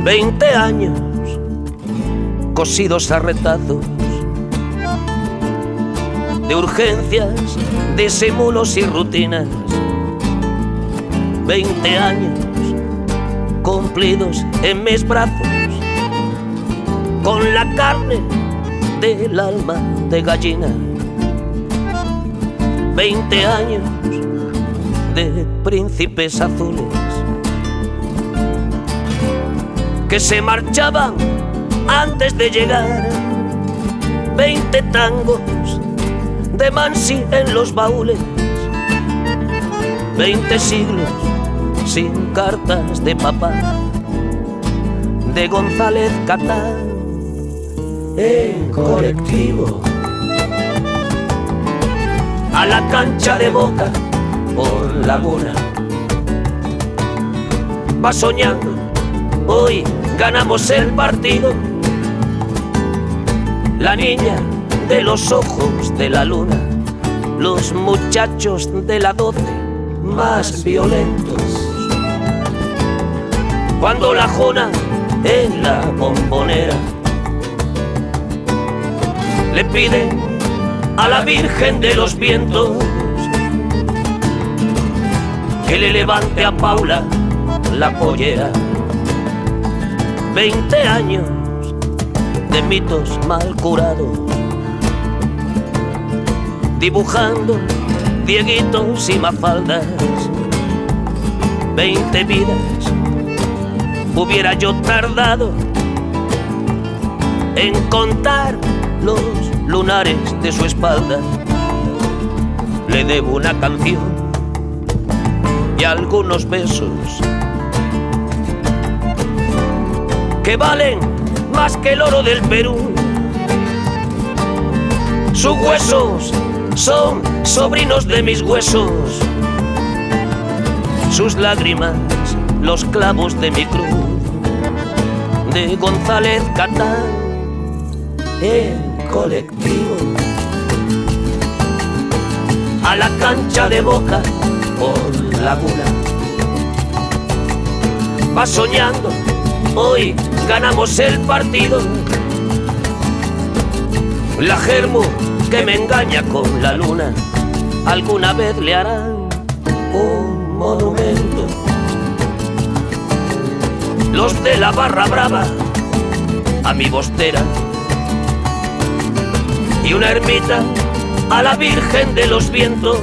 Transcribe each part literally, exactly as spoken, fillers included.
Veinte años cosidos a retazos de urgencias, disimulos y rutinas. Veinte años cumplidos en mis brazos, con la carne del alma de gallina. Veinte años de príncipes azules que se marchaban antes de llegar. Veinte tangos de Mansi en los baúles. Veinte siglos sin cartas de papá, de González Catán en colectivo. A la cancha de Boca por Laguna. Va soñando, hoy ganamos el partido. La niña de los ojos de la luna, los muchachos de la doce más violentos. Cuando la Jona en la bombonera le pide a la Virgen de los Vientos que le levante a Paula la pollera. Veinte años de mitos mal curados, dibujando dieguitos y mafaldas. Veinte vidas hubiera yo tardado en contar los lunares de su espalda. Le debo una canción y algunos besos que valen más que el oro del Perú. Sus huesos son sobrinos de mis huesos, sus lágrimas los clavos de mi cruz. De González Catán en colectivo. A la cancha de Boca por Laguna. Va soñando, hoy ganamos el partido. La germu que me engaña con la luna, alguna vez le harán un monumento. Los de la barra brava a mi bostera y una ermita a la Virgen de los Vientos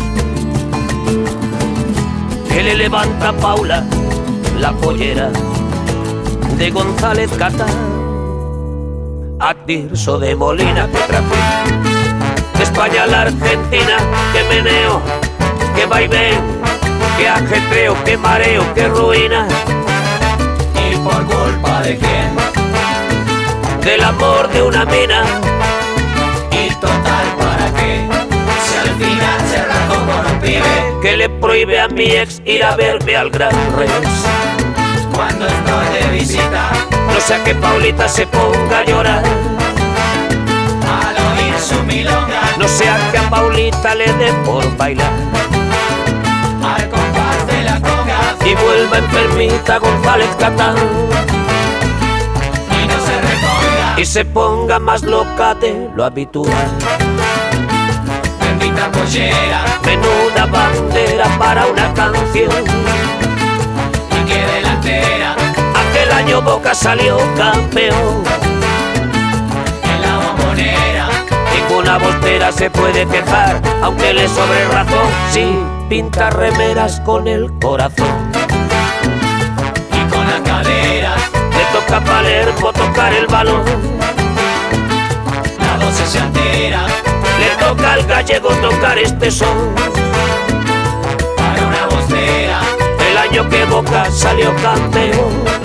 que le levanta a Paula la pollera. De González Catán a Tirso de Molina que trafica, de España a la Argentina que meneo, que vaivén, que ajetreo, que mareo, que ruina. ¿Y por culpa de quién? Del amor de una mina. ¿Y total para qué? Si al final se rajó con un pibe que le prohíbe a mi ex ir a verme al Gran Rex. Cuando estoy de visita, no sea que Paulita se ponga a llorar al oír su milonga, no sea que a Paulita le dé por bailar al compás de la conga y vuelva enfermita González Catán y no se reponga y se ponga más loca de lo habitual. Bendita pollera, menuda bandera para una canción. y que delantera, Aquel año Boca salió campeón. en la bombonera, Ninguna bostera se puede quejar, aunque le sobre razón. Sí, pinta remeras con el corazón. y con las caderas, Le toca a Palermo tocar el balón. la doce se altera Le toca al gallego tocar este son. para una bostera. El año que Boca salió campeón.